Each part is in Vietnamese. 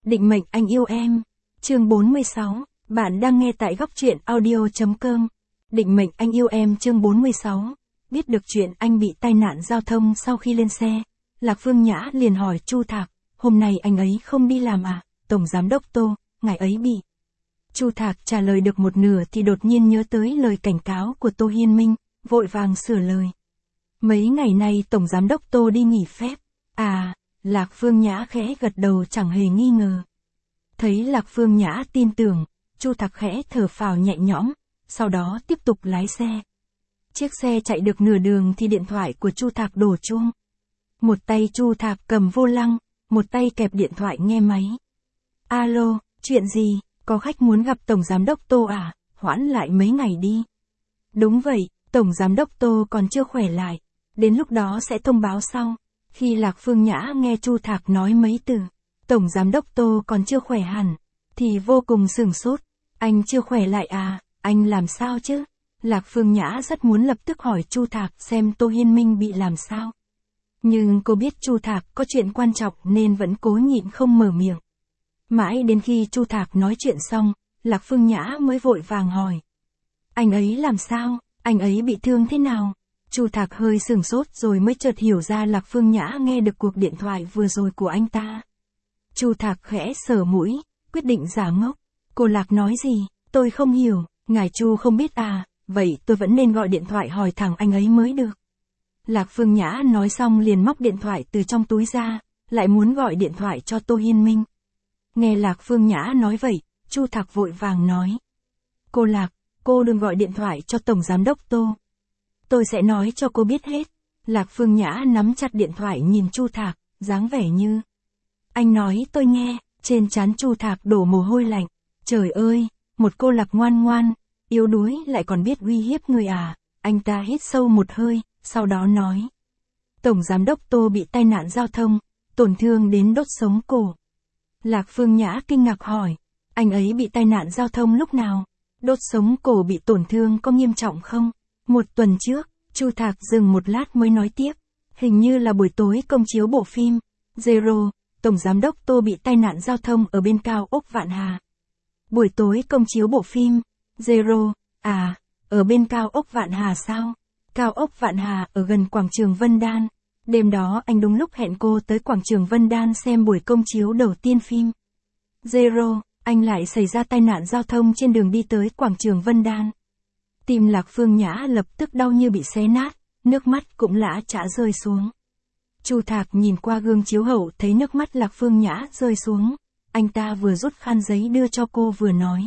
Định mệnh anh yêu em. Chương 46, bạn đang nghe tại góc truyện audio.com. Định mệnh anh yêu em chương 46. Biết được chuyện anh bị tai nạn giao thông sau khi lên xe, Lạc Phương Nhã liền hỏi Chu Thạc, hôm nay anh ấy không đi làm à? Tổng Giám đốc Tô, ngài ấy bị. Chu Thạc trả lời được một nửa thì đột nhiên nhớ tới lời cảnh cáo của Tô Hiên Minh, vội vàng sửa lời. Mấy ngày nay Tổng Giám đốc Tô đi nghỉ phép. À, Lạc Phương Nhã khẽ gật đầu chẳng hề nghi ngờ. Thấy Lạc Phương Nhã tin tưởng, Chu Thạc khẽ thở phào nhẹ nhõm, sau đó tiếp tục lái xe. Chiếc xe chạy được nửa đường thì điện thoại của Chu Thạc đổ chuông. Một tay Chu Thạc cầm vô lăng, một tay kẹp điện thoại nghe máy. Alo, chuyện gì, có khách muốn gặp Tổng Giám đốc Tô à, hoãn lại mấy ngày đi. Đúng vậy, Tổng Giám đốc Tô còn chưa khỏe lại, đến lúc đó sẽ thông báo sau. Khi Lạc Phương Nhã nghe Chu Thạc nói mấy từ, Tổng Giám đốc Tô còn chưa khỏe hẳn, thì vô cùng sửng sốt. Anh chưa khỏe lại à, anh làm sao chứ? Lạc Phương Nhã rất muốn lập tức hỏi Chu Thạc xem Tô Hiên Minh bị làm sao. Nhưng cô biết Chu Thạc có chuyện quan trọng nên vẫn cố nhịn không mở miệng. Mãi đến khi Chu Thạc nói chuyện xong, Lạc Phương Nhã mới vội vàng hỏi. Anh ấy làm sao? Anh ấy bị thương thế nào? Chu Thạc hơi sửng sốt rồi mới chợt hiểu ra Lạc Phương Nhã nghe được cuộc điện thoại vừa rồi của anh ta. Chu Thạc khẽ sờ mũi, quyết định giả ngốc. Cô Lạc nói gì? Tôi không hiểu, ngài Chu không biết à, vậy tôi vẫn nên gọi điện thoại hỏi thẳng anh ấy mới được. Lạc Phương Nhã nói xong liền móc điện thoại từ trong túi ra, lại muốn gọi điện thoại cho Tô Hiên Minh. Nghe Lạc Phương Nhã nói vậy, Chu Thạc vội vàng nói. Cô Lạc, cô đừng gọi điện thoại cho Tổng Giám đốc Tô. Tôi sẽ nói cho cô biết hết. Lạc Phương Nhã nắm chặt điện thoại nhìn Chu Thạc, dáng vẻ như. Anh nói tôi nghe, trên trán Chu Thạc đổ mồ hôi lạnh. Trời ơi, một cô Lạc ngoan ngoan, yếu đuối lại còn biết uy hiếp người à. Anh ta hít sâu một hơi, sau đó nói. Tổng Giám đốc Tô bị tai nạn giao thông, tổn thương đến đốt sống cổ. Lạc Phương Nhã kinh ngạc hỏi, anh ấy bị tai nạn giao thông lúc nào? Đốt sống cổ bị tổn thương có nghiêm trọng không? Một tuần trước, Chu Thạc dừng một lát mới nói tiếp, hình như là buổi tối công chiếu bộ phim Zero, Tổng Giám đốc Tô bị tai nạn giao thông ở bên cao ốc Vạn Hà. Buổi tối công chiếu bộ phim Zero, à, ở bên cao ốc Vạn Hà sao? Cao ốc Vạn Hà ở gần quảng trường Vân Đan. Đêm đó anh đúng lúc hẹn cô tới quảng trường Vân Đan xem buổi công chiếu đầu tiên phim Zero, anh lại xảy ra tai nạn giao thông trên đường đi tới quảng trường Vân Đan. Tim Lạc Phương Nhã lập tức đau như bị xé nát, nước mắt cũng lã chã rơi xuống. Chu Thạc nhìn qua gương chiếu hậu thấy nước mắt Lạc Phương Nhã rơi xuống, anh ta vừa rút khăn giấy đưa cho cô vừa nói.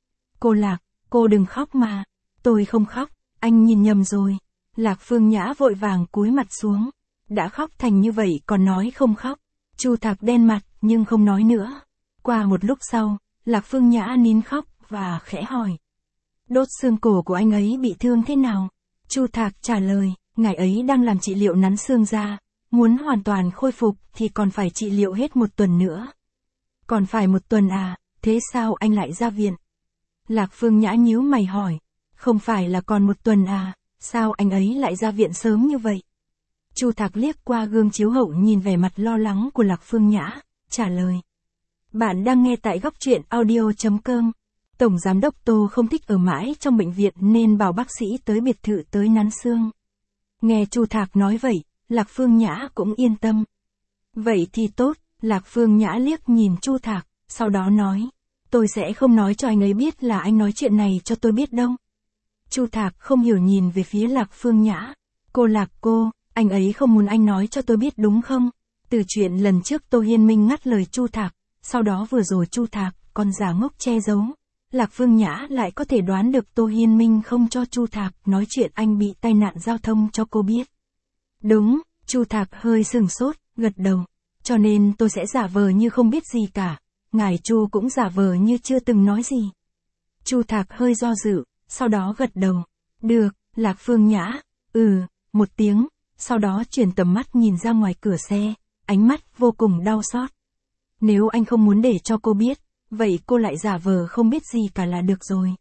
Cô Lạc, cô đừng khóc mà. Tôi không khóc, anh nhìn nhầm rồi. Lạc Phương Nhã vội vàng cúi mặt xuống. Đã khóc thành như vậy còn nói không khóc. Chu Thạc đen mặt nhưng không nói nữa. Qua một lúc sau, Lạc Phương Nhã nín khóc và khẽ hỏi. Đốt xương cổ của anh ấy bị thương thế nào? Chu Thạc trả lời, ngài ấy đang làm trị liệu nắn xương da. Muốn hoàn toàn khôi phục thì còn phải trị liệu hết một tuần nữa. Còn phải một tuần à, thế sao anh lại ra viện? Lạc Phương Nhã nhíu mày hỏi, không phải là còn một tuần à, sao anh ấy lại ra viện sớm như vậy? Chu Thạc liếc qua gương chiếu hậu nhìn vẻ mặt lo lắng của Lạc Phương Nhã, trả lời. Bạn đang nghe tại góc truyện audio.com. Tổng Giám đốc Tô không thích ở mãi trong bệnh viện nên bảo bác sĩ tới biệt thự tới nắn xương. Nghe Chu Thạc nói vậy, Lạc Phương Nhã cũng yên tâm. Vậy thì tốt, Lạc Phương Nhã liếc nhìn Chu Thạc, sau đó nói. Tôi sẽ không nói cho anh ấy biết là anh nói chuyện này cho tôi biết đâu. Chu Thạc không hiểu nhìn về phía Lạc Phương Nhã. Cô Lạc cô, anh ấy không muốn anh nói cho tôi biết đúng không? Từ chuyện lần trước Tô Hiên Minh ngắt lời Chu Thạc, sau đó vừa rồi Chu Thạc còn giả ngốc che giấu. Lạc Phương Nhã lại có thể đoán được Tô Hiên Minh không cho Chu Thạc nói chuyện anh bị tai nạn giao thông cho cô biết. Đúng, Chu Thạc hơi sửng sốt, gật đầu. Cho nên tôi sẽ giả vờ như không biết gì cả. Ngài Chu cũng giả vờ như chưa từng nói gì. Chu Thạc hơi do dự, sau đó gật đầu. Được, Lạc Phương Nhã, một tiếng, sau đó chuyển tầm mắt nhìn ra ngoài cửa xe, ánh mắt vô cùng đau xót. Nếu anh không muốn để cho cô biết, vậy cô lại giả vờ không biết gì cả là được rồi.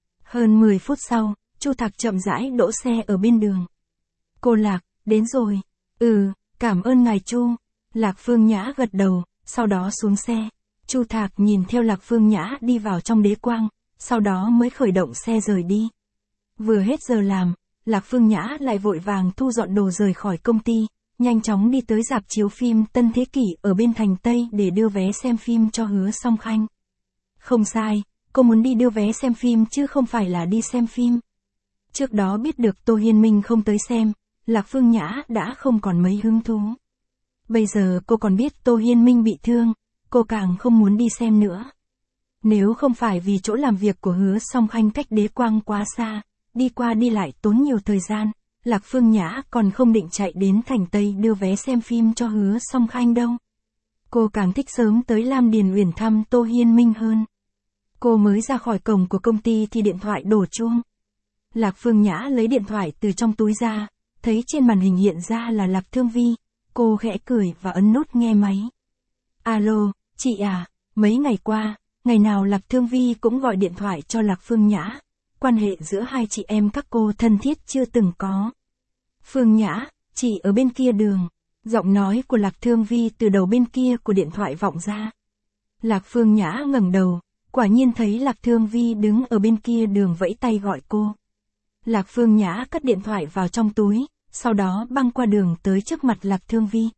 Hơn 10 phút sau, Chu Thạc chậm rãi đỗ xe ở bên đường. Cô Lạc, đến rồi. Cảm ơn ngài Chu. Lạc Phương Nhã gật đầu, sau đó xuống xe. Chu Thạc nhìn theo Lạc Phương Nhã đi vào trong đế quang, sau đó mới khởi động xe rời đi. Vừa hết giờ làm, Lạc Phương Nhã lại vội vàng thu dọn đồ rời khỏi công ty, nhanh chóng đi tới rạp chiếu phim Tân Thế Kỷ ở bên thành Tây để đưa vé xem phim cho Hứa Song Khanh. Không sai, cô muốn đi đưa vé xem phim chứ không phải là đi xem phim. Trước đó biết được Tô Hiên Minh không tới xem, Lạc Phương Nhã đã không còn mấy hứng thú. Bây giờ cô còn biết Tô Hiên Minh bị thương, cô càng không muốn đi xem nữa. Nếu không phải vì chỗ làm việc của Hứa Song Khanh cách đế quang quá xa, đi qua đi lại tốn nhiều thời gian, Lạc Phương Nhã còn không định chạy đến thành Tây đưa vé xem phim cho Hứa Song Khanh đâu. Cô càng thích sớm tới Lam Điền Uyển thăm Tô Hiên Minh hơn. Cô mới ra khỏi cổng của công ty thì điện thoại đổ chuông. Lạc Phương Nhã lấy điện thoại từ trong túi ra, thấy trên màn hình hiện ra là Lạc Thương Vi, cô khẽ cười và ấn nút nghe máy. Alo, chị à, mấy ngày qua, ngày nào Lạc Thương Vi cũng gọi điện thoại cho Lạc Phương Nhã, quan hệ giữa hai chị em các cô thân thiết chưa từng có. Phương Nhã, chị ở bên kia đường, giọng nói của Lạc Thương Vi từ đầu bên kia của điện thoại vọng ra. Lạc Phương Nhã ngẩng đầu, quả nhiên thấy Lạc Thương Vi đứng ở bên kia đường vẫy tay gọi cô. Lạc Phương Nhã cất điện thoại vào trong túi, sau đó băng qua đường tới trước mặt Lạc Thương Vi.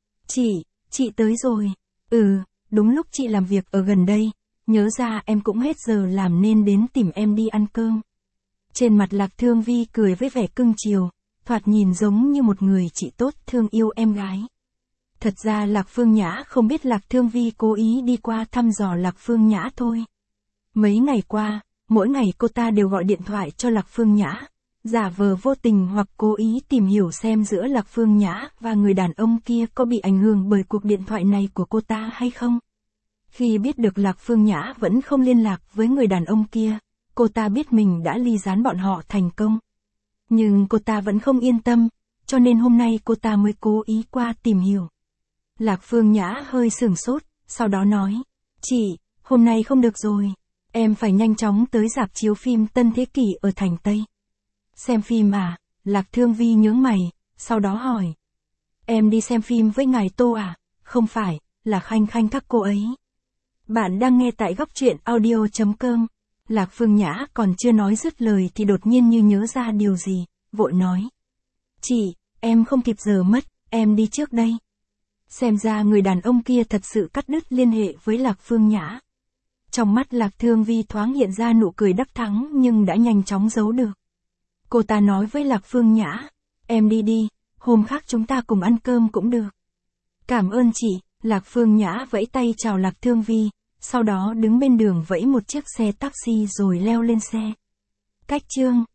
Chị tới rồi. Đúng lúc chị làm việc ở gần đây, nhớ ra em cũng hết giờ làm nên đến tìm em đi ăn cơm. Trên mặt Lạc Thương Vi cười với vẻ cưng chiều, thoạt nhìn giống như một người chị tốt thương yêu em gái. Thật ra Lạc Phương Nhã không biết Lạc Thương Vi cố ý đi qua thăm dò Lạc Phương Nhã thôi. Mấy ngày qua, mỗi ngày cô ta đều gọi điện thoại cho Lạc Phương Nhã, giả vờ vô tình hoặc cố ý tìm hiểu xem giữa Lạc Phương Nhã và người đàn ông kia có bị ảnh hưởng bởi cuộc điện thoại này của cô ta hay không. Khi biết được Lạc Phương Nhã vẫn không liên lạc với người đàn ông kia, cô ta biết mình đã ly gián bọn họ thành công. Nhưng cô ta vẫn không yên tâm, cho nên hôm nay cô ta mới cố ý qua tìm hiểu. Lạc Phương Nhã hơi sửng sốt, sau đó nói, chị, hôm nay không được rồi, em phải nhanh chóng tới rạp chiếu phim Tân Thế Kỷ ở thành Tây. Xem phim à? Lạc Thương Vi nhướng mày, sau đó hỏi. Em đi xem phim với ngài Tô à? Không phải, là Khanh Khanh các cô ấy. Bạn đang nghe tại góc truyện audio.com. Lạc Phương Nhã còn chưa nói dứt lời thì đột nhiên như nhớ ra điều gì, vội nói. Chị, em không kịp giờ mất, em đi trước đây. Xem ra người đàn ông kia thật sự cắt đứt liên hệ với Lạc Phương Nhã. Trong mắt Lạc Thương Vi thoáng hiện ra nụ cười đắc thắng nhưng đã nhanh chóng giấu được. Cô ta nói với Lạc Phương Nhã, em đi đi, hôm khác chúng ta cùng ăn cơm cũng được. Cảm ơn chị, Lạc Phương Nhã vẫy tay chào Lạc Thương Vi, sau đó đứng bên đường vẫy một chiếc xe taxi rồi leo lên xe. Cách chương